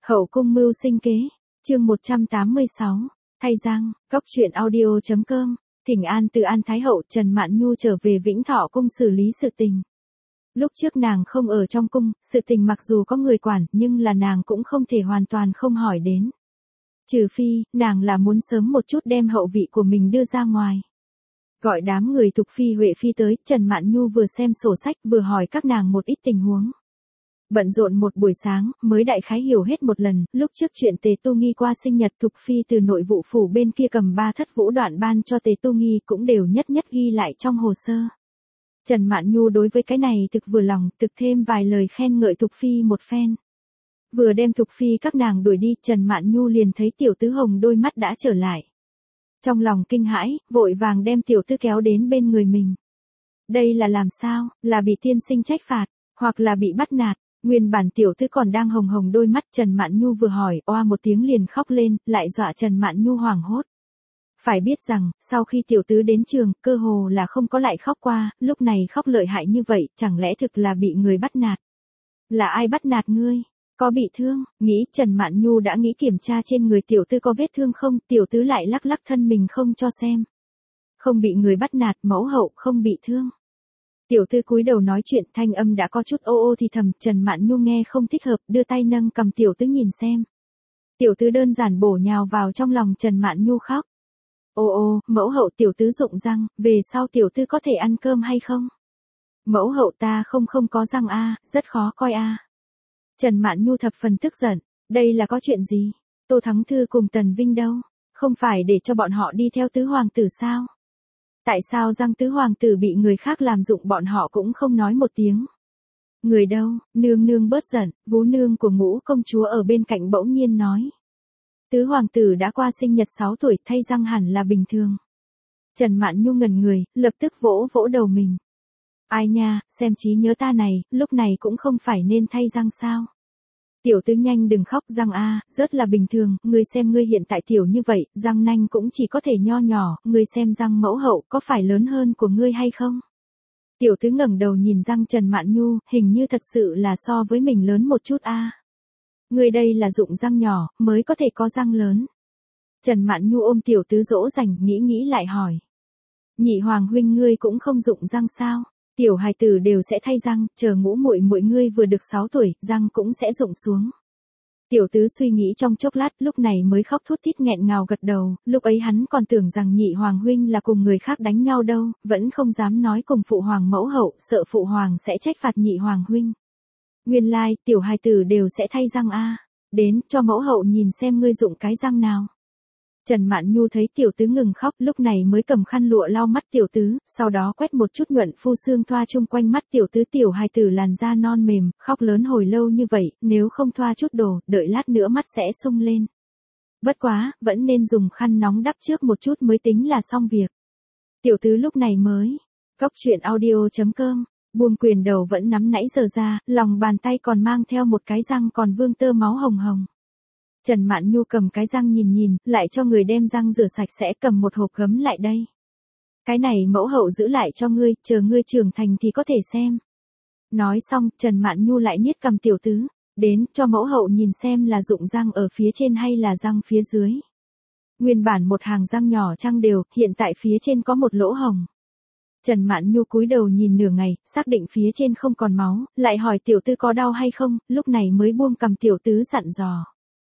Hậu cung mưu sinh kế, chương 186, thay răng, cóc truyện audio.com, thỉnh an từ An Thái Hậu Trần Mạn Nhu trở về Vĩnh Thọ cung xử lý sự tình. Lúc trước nàng không ở trong cung, sự tình mặc dù có người quản nhưng là nàng cũng không thể hoàn toàn không hỏi đến. Trừ phi, nàng là muốn sớm một chút đem hậu vị của mình đưa ra ngoài. Gọi đám người Tục Phi Huệ Phi tới, Trần Mạn Nhu vừa xem sổ sách vừa hỏi các nàng một ít tình huống. Bận rộn một buổi sáng, mới đại khái hiểu hết một lần, lúc trước chuyện Tề Tu Nghi qua sinh nhật Tục Phi từ nội vụ phủ bên kia cầm 3 thất vũ đoạn ban cho Tề Tu Nghi cũng đều nhất nhất ghi lại trong hồ sơ. Trần Mạn Nhu đối với cái này thực vừa lòng, thực thêm vài lời khen ngợi Tục Phi một phen. Vừa đem Tục Phi các nàng đuổi đi, Trần Mạn Nhu liền thấy Tiểu Tứ Hồng đôi mắt đã trở lại. Trong lòng kinh hãi, vội vàng đem Tiểu Tứ kéo đến bên người mình. Đây là làm sao, là bị tiên sinh trách phạt, hoặc là bị bắt nạt. Nguyên bản Tiểu Tứ còn đang hồng hồng đôi mắt, Trần Mạn Nhu vừa hỏi, oa một tiếng liền khóc lên, lại dọa Trần Mạn Nhu hoảng hốt. Phải biết rằng, sau khi Tiểu Tứ đến trường, cơ hồ là không có lại khóc qua, lúc này khóc lợi hại như vậy, chẳng lẽ thực là bị người bắt nạt? Là ai bắt nạt ngươi? Có bị thương? Nghĩ Trần Mạn Nhu đã nghĩ kiểm tra trên người Tiểu Tứ có vết thương không, Tiểu Tứ lại lắc lắc thân mình không cho xem. Không bị người bắt nạt, mẫu hậu không bị thương. Tiểu Tứ cúi đầu nói chuyện, thanh âm đã có chút ô ô thì thầm, Trần Mạn Nhu nghe không thích hợp, đưa tay nâng cầm Tiểu Tứ nhìn xem. Tiểu Tứ đơn giản bổ nhào vào trong lòng Trần Mạn Nhu khóc. Ô ô, mẫu hậu, Tiểu Tứ rụng răng, về sau Tiểu Tứ có thể ăn cơm hay không? Mẫu hậu, ta không có răng a, rất khó coi a. Trần Mạn Nhu thập phần tức giận, đây là có chuyện gì? Tô Thắng Thư cùng Tần Vinh đâu? Không phải để cho bọn họ đi theo tứ hoàng tử sao? Tại sao răng tứ hoàng tử bị người khác làm dụng bọn họ cũng không nói một tiếng? Người đâu? Nương nương bớt giận, Vú nương của Ngũ công chúa ở bên cạnh bỗng nhiên nói. Tứ hoàng tử đã qua sinh nhật 6 tuổi, thay răng hẳn là bình thường. Trần Mạn Nhu ngẩn người, lập tức vỗ vỗ đầu mình. Ai nha, xem trí nhớ ta này, lúc này cũng không phải nên thay răng sao? Tiểu Tứ nhanh đừng khóc, răng a, rất là bình thường, ngươi xem ngươi hiện tại tiểu như vậy, răng nanh cũng chỉ có thể nho nhỏ, ngươi xem răng mẫu hậu có phải lớn hơn của ngươi hay không? Tiểu Tứ ngẩng đầu nhìn răng Trần Mạn Nhu, hình như thật sự là so với mình lớn một chút a. Ngươi đây là dụng răng nhỏ, mới có thể có răng lớn. Trần Mạn Nhu ôm Tiểu Tứ dỗ dành, nghĩ lại hỏi. Nhị hoàng huynh ngươi cũng không dụng răng sao? Tiểu hài tử đều sẽ thay răng, chờ Ngũ muội muội ngươi vừa được 6 tuổi, răng cũng sẽ rụng xuống. Tiểu Tứ suy nghĩ trong chốc lát, lúc này mới khóc thút thít nghẹn ngào gật đầu, lúc ấy hắn còn tưởng rằng nhị hoàng huynh là cùng người khác đánh nhau đâu, vẫn không dám nói cùng phụ hoàng mẫu hậu, sợ phụ hoàng sẽ trách phạt nhị hoàng huynh. Nguyên lai, tiểu hài tử đều sẽ thay răng a. Đến, cho mẫu hậu nhìn xem ngươi dụng cái răng nào. Trần Mạn Nhu thấy Tiểu Tứ ngừng khóc, lúc này mới cầm khăn lụa lau mắt Tiểu Tứ, sau đó quét một chút nhuận phu xương thoa chung quanh mắt Tiểu Tứ. Tiểu hài tử làn da non mềm, khóc lớn hồi lâu như vậy, nếu không thoa chút đồ, đợi lát nữa mắt sẽ sung lên. Bất quá, vẫn nên dùng khăn nóng đắp trước một chút mới tính là xong việc. Tiểu Tứ lúc này mới, cóc truyện audio.com, buông quyền đầu vẫn nắm nãy giờ ra, lòng bàn tay còn mang theo một cái răng còn vương tơ máu hồng hồng. Trần Mạn Nhu cầm cái răng nhìn, lại cho người đem răng rửa sạch sẽ, cầm một hộp gấm lại đây. Cái này mẫu hậu giữ lại cho ngươi, chờ ngươi trưởng thành thì có thể xem. Nói xong, Trần Mạn Nhu lại niết cầm Tiểu Tứ, đến, cho mẫu hậu nhìn xem là dụng răng ở phía trên hay là răng phía dưới. Nguyên bản một hàng răng nhỏ trăng đều, hiện tại phía trên có một lỗ hồng. Trần Mạn Nhu cúi đầu nhìn nửa ngày, xác định phía trên không còn máu, lại hỏi Tiểu Tứ có đau hay không, lúc này mới buông cầm Tiểu Tứ dặn dò.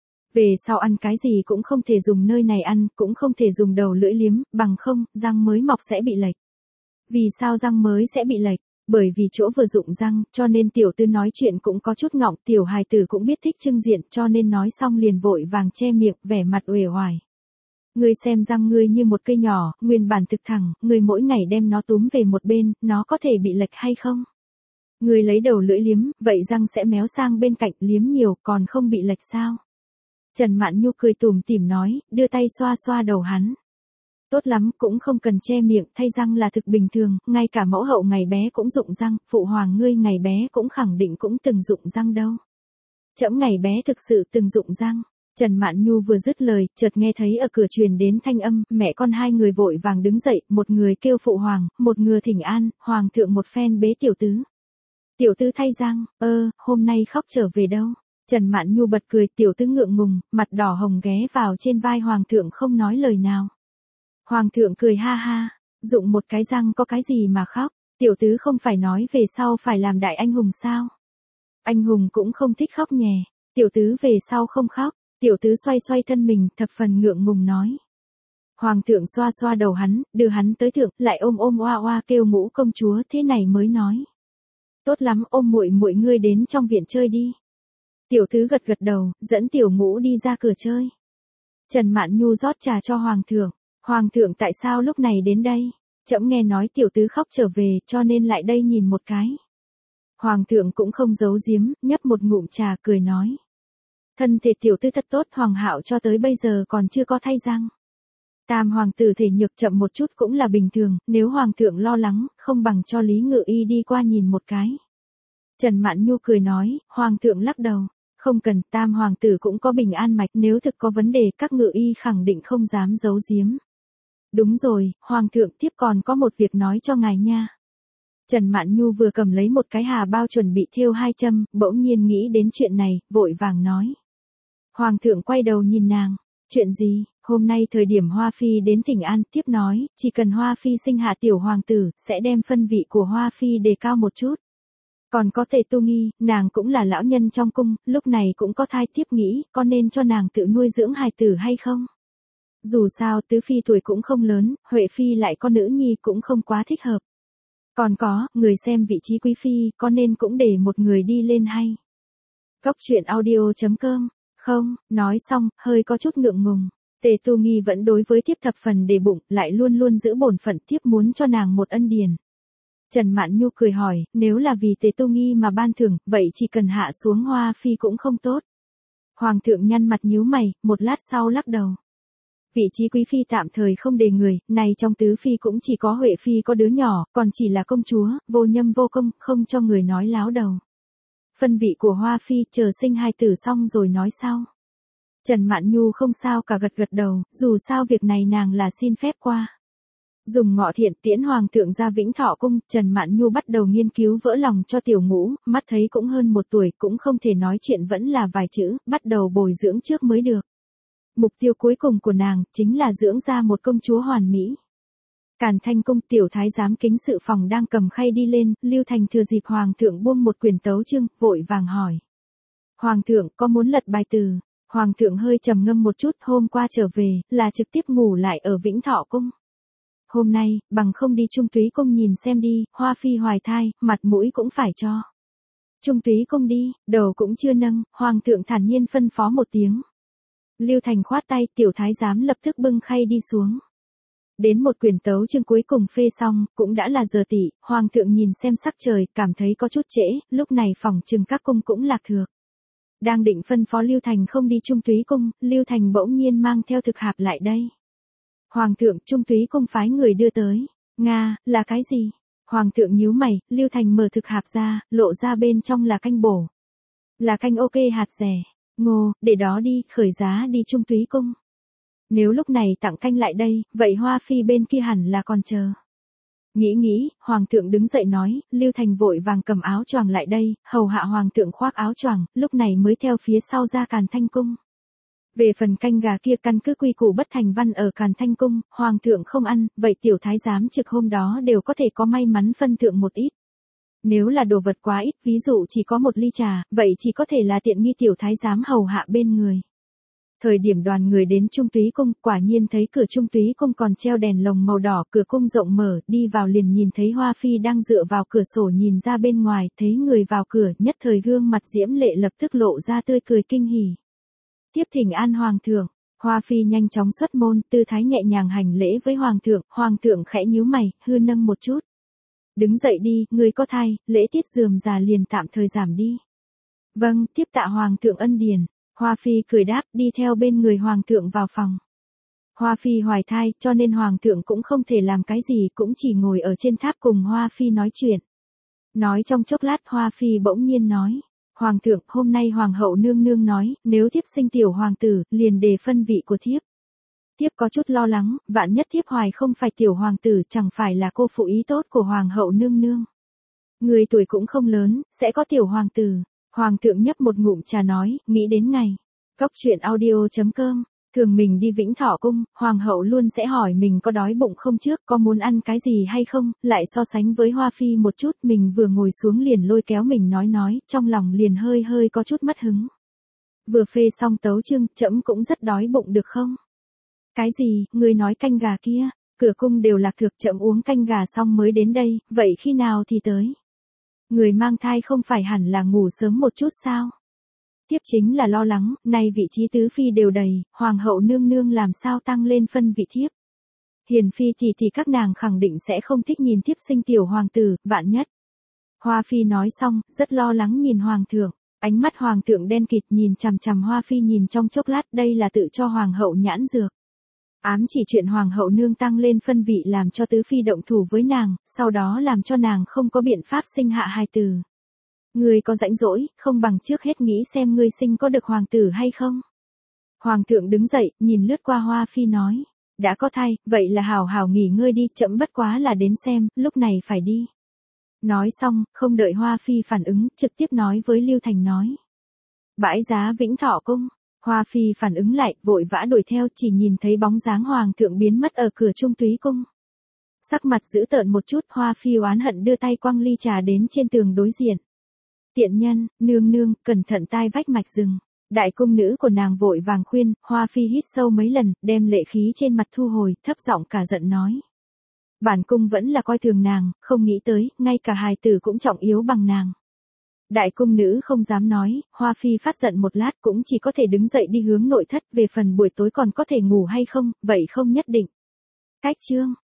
Về sau ăn cái gì cũng không thể dùng nơi này ăn, cũng không thể dùng đầu lưỡi liếm, bằng không, răng mới mọc sẽ bị lệch. Vì sao răng mới sẽ bị lệch? Bởi vì chỗ vừa dụng răng, cho nên Tiểu Tứ nói chuyện cũng có chút ngọng, tiểu hài tử cũng biết thích trưng diện, cho nên nói xong liền vội vàng che miệng, vẻ mặt uể oải. Ngươi xem răng ngươi như một cây nhỏ, nguyên bản thực thẳng, ngươi mỗi ngày đem nó túm về một bên, nó có thể bị lệch hay không? Ngươi lấy đầu lưỡi liếm, vậy răng sẽ méo sang bên cạnh, liếm nhiều, còn không bị lệch sao? Trần Mạn Nhu cười tủm tỉm nói, đưa tay xoa xoa đầu hắn. Tốt lắm, cũng không cần che miệng, thay răng là thực bình thường, ngay cả mẫu hậu ngày bé cũng dụng răng, phụ hoàng ngươi ngày bé cũng khẳng định cũng từng dụng răng đâu. Trẫm ngày bé thực sự từng dụng răng. Trần Mạn Nhu vừa dứt lời, chợt nghe thấy ở cửa truyền đến thanh âm, mẹ con hai người vội vàng đứng dậy, một người kêu phụ hoàng, một người thỉnh an, hoàng thượng một phen bế Tiểu Tứ. Tiểu Tứ thay răng, hôm nay khóc trở về đâu? Trần Mạn Nhu bật cười, tiểu tứ ngượng ngùng, mặt đỏ hồng ghé vào trên vai hoàng thượng không nói lời nào. Hoàng thượng cười ha ha, dụng một cái răng có cái gì mà khóc, tiểu tứ không phải nói về sau phải làm đại anh hùng sao? Anh hùng cũng không thích khóc nhè, tiểu tứ về sau không khóc, tiểu tứ xoay xoay thân mình, thập phần ngượng ngùng nói. Hoàng thượng xoa xoa đầu hắn, đưa hắn tới thượng, lại ôm ôm oa oa kêu Ngũ công chúa, thế này mới nói. Tốt lắm, ôm muội muội ngươi đến trong viện chơi đi. Tiểu tứ gật gật đầu, dẫn tiểu Ngũ đi ra cửa chơi. Trần Mạn Nhu rót trà cho hoàng thượng. Hoàng thượng tại sao lúc này đến đây? Trẫm nghe nói tiểu tứ khóc trở về, cho nên lại đây nhìn một cái. Hoàng thượng cũng không giấu giếm, nhấp một ngụm trà cười nói. Thân thể tiểu tứ thật tốt, hoàng hạo cho tới bây giờ còn chưa có thay răng. Tam hoàng tử thể nhược chậm một chút cũng là bình thường, nếu hoàng thượng lo lắng, không bằng cho Lý Ngự Y đi qua nhìn một cái. Trần Mạn Nhu cười nói, hoàng thượng lắc đầu. Không cần, tam hoàng tử cũng có bình an mạch, nếu thực có vấn đề các ngự y khẳng định không dám giấu giếm. Đúng rồi, hoàng thượng tiếp còn có một việc nói cho ngài nha. Trần Mạn Nhu vừa cầm lấy một cái hà bao chuẩn bị thêu 2 châm, bỗng nhiên nghĩ đến chuyện này, vội vàng nói. Hoàng thượng quay đầu nhìn nàng, chuyện gì, hôm nay thời điểm Hoa Phi đến Thịnh An, tiếp nói, chỉ cần Hoa Phi sinh hạ tiểu hoàng tử, sẽ đem phân vị của Hoa Phi đề cao một chút. Còn có Tề Tu Nghi, nàng cũng là lão nhân trong cung, lúc này cũng có thai, tiếp nghĩ, có nên cho nàng tự nuôi dưỡng hài tử hay không? Dù sao tứ phi tuổi cũng không lớn, Huệ Phi lại có nữ nhi cũng không quá thích hợp. Còn có, người xem vị trí quý phi, có nên cũng để một người đi lên hay? Góc truyện audio.com, không, nói xong, hơi có chút ngượng ngùng. Tề Tu Nghi vẫn đối với tiếp thập phần để bụng, lại luôn luôn giữ bổn phận, tiếp muốn cho nàng một ân điển. Trần Mạn Nhu cười hỏi, nếu là vì Tề Tu Nghi mà ban thưởng, vậy chỉ cần hạ xuống Hoa Phi cũng không tốt. Hoàng thượng nhăn mặt nhíu mày, một lát sau lắc đầu. Vị trí quý phi tạm thời không đề người, này trong tứ phi cũng chỉ có Huệ Phi có đứa nhỏ, còn chỉ là công chúa, vô nhâm vô công, không cho người nói láo đầu. Phân vị của Hoa Phi, chờ sinh hai tử xong rồi nói sau. Trần Mạn Nhu không sao cả gật gật đầu, dù sao việc này nàng là xin phép qua. Dùng Ngọ Thiện tiễn hoàng thượng ra Vĩnh Thọ cung, Trần Mạn Nhu bắt đầu nghiên cứu vỡ lòng cho tiểu Ngũ, mắt thấy cũng hơn 1 tuổi, cũng không thể nói chuyện vẫn là vài chữ, bắt đầu bồi dưỡng trước mới được. Mục tiêu cuối cùng của nàng, chính là dưỡng ra một công chúa hoàn mỹ. Càn Thanh cung tiểu thái giám kính sự phòng đang cầm khay đi lên, Lưu Thành thừa dịp hoàng thượng buông một quyển tấu chương, vội vàng hỏi. Hoàng thượng có muốn lật bài từ? Hoàng thượng hơi trầm ngâm một chút, hôm qua trở về, là trực tiếp ngủ lại ở Vĩnh Thọ cung. Hôm nay, bằng không đi Trung Túy cung nhìn xem đi, Hoa Phi hoài thai, mặt mũi cũng phải cho. Trung Túy cung đi, đầu cũng chưa nâng, hoàng thượng thản nhiên phân phó một tiếng. Lưu Thành khoát tay, tiểu thái giám lập tức bưng khay đi xuống. Đến một quyển tấu chương cuối cùng phê xong, cũng đã là giờ tỵ, hoàng thượng nhìn xem sắc trời, cảm thấy có chút trễ, lúc này phòng trừng các cung cũng lạc thược. Đang định phân phó Lưu Thành không đi Trung Túy cung, Lưu Thành bỗng nhiên mang theo thực hạp lại đây. Hoàng thượng, Trung Túy cung phái người đưa tới. Nga, là cái gì? Hoàng thượng nhíu mày, Lưu Thành mở thực hạp ra, lộ ra bên trong là canh bổ. Là canh ok hạt rẻ. Ngô, để đó đi, khởi giá đi Trung Túy cung. Nếu lúc này tặng canh lại đây, vậy Hoa Phi bên kia hẳn là còn chờ. Nghĩ, hoàng thượng đứng dậy nói, Lưu Thành vội vàng cầm áo choàng lại đây, hầu hạ hoàng thượng khoác áo choàng, lúc này mới theo phía sau ra Càn Thanh cung. Về phần canh gà kia căn cứ quy củ bất thành văn ở Càn Thanh cung, hoàng thượng không ăn, vậy tiểu thái giám trực hôm đó đều có thể có may mắn phân thượng một ít. Nếu là đồ vật quá ít, ví dụ chỉ có một ly trà, vậy chỉ có thể là tiện nghi tiểu thái giám hầu hạ bên người. Thời điểm đoàn người đến Trung Túy cung, quả nhiên thấy cửa Trung Túy cung còn treo đèn lồng màu đỏ, cửa cung rộng mở, đi vào liền nhìn thấy Hoa Phi đang dựa vào cửa sổ nhìn ra bên ngoài, thấy người vào cửa, nhất thời gương mặt diễm lệ lập tức lộ ra tươi cười kinh hỉ. Tiếp thỉnh an hoàng thượng, Hoa Phi nhanh chóng xuất môn, tư thái nhẹ nhàng hành lễ với hoàng thượng khẽ nhíu mày, hư nâng một chút. Đứng dậy đi, người có thai, lễ tiết rườm rà liền tạm thời giảm đi. Vâng, tiếp tạ hoàng thượng ân điển. Hoa Phi cười đáp, đi theo bên người hoàng thượng vào phòng. Hoa Phi hoài thai, cho nên hoàng thượng cũng không thể làm cái gì, cũng chỉ ngồi ở trên tháp cùng Hoa Phi nói chuyện. Nói trong chốc lát Hoa Phi bỗng nhiên nói. Hoàng thượng, hôm nay hoàng hậu nương nương nói, nếu thiếp sinh tiểu hoàng tử, liền đề phân vị của thiếp. Thiếp có chút lo lắng, vạn nhất thiếp hoài không phải tiểu hoàng tử, chẳng phải là cô phụ ý tốt của hoàng hậu nương nương. Người tuổi cũng không lớn, sẽ có tiểu hoàng tử. Hoàng thượng nhấp một ngụm trà nói, nghĩ đến ngày. Cốc truyện audio.com, thường mình đi Vĩnh Thọ Cung, Hoàng hậu luôn sẽ hỏi mình có đói bụng không trước, có muốn ăn cái gì hay không, lại so sánh với Hoa Phi một chút, mình vừa ngồi xuống liền lôi kéo mình nói, trong lòng liền hơi hơi có chút mất hứng. Vừa phê xong tấu chương, trẫm cũng rất đói bụng được không? Cái gì, ngươi nói canh gà kia, cửa cung đều lạc thực, trẫm uống canh gà xong mới đến đây, vậy khi nào thì tới? Người mang thai không phải hẳn là ngủ sớm một chút sao? Tiếp chính là lo lắng, nay vị trí tứ phi đều đầy, hoàng hậu nương nương làm sao tăng lên phân vị thiếp. Hiền phi thì các nàng khẳng định sẽ không thích nhìn thiếp sinh tiểu hoàng tử, vạn nhất. Hoa phi nói xong, rất lo lắng nhìn hoàng thượng, ánh mắt hoàng thượng đen kịt nhìn chằm chằm Hoa phi nhìn trong chốc lát, đây là tự cho hoàng hậu nhãn dược. Ám chỉ chuyện hoàng hậu nương tăng lên phân vị làm cho tứ phi động thủ với nàng, sau đó làm cho nàng không có biện pháp sinh hạ hài tử. Ngươi có rãnh rỗi, không bằng trước hết nghĩ xem ngươi sinh có được hoàng tử hay không. Hoàng thượng đứng dậy, nhìn lướt qua Hoa phi nói, đã có thai, vậy là hảo hảo nghỉ ngơi đi, trẫm bất quá là đến xem, lúc này phải đi. Nói xong, không đợi Hoa phi phản ứng, trực tiếp nói với Lưu Thành nói. Bãi giá Vĩnh Thọ Cung. Hoa phi phản ứng lại, vội vã đuổi theo, chỉ nhìn thấy bóng dáng hoàng thượng biến mất ở cửa Trung Túy Cung. Sắc mặt dữ tợn một chút, Hoa phi oán hận đưa tay quăng ly trà đến trên tường đối diện. Tiện nhân, nương nương, cẩn thận tai vách mạch rừng. Đại cung nữ của nàng vội vàng khuyên, Hoa phi hít sâu mấy lần, đem lệ khí trên mặt thu hồi, thấp giọng cả giận nói. Bản cung vẫn là coi thường nàng, không nghĩ tới, ngay cả hài tử cũng trọng yếu bằng nàng. Đại cung nữ không dám nói, Hoa phi phát giận một lát cũng chỉ có thể đứng dậy đi hướng nội thất, về phần buổi tối còn có thể ngủ hay không, vậy không nhất định. Cách chương.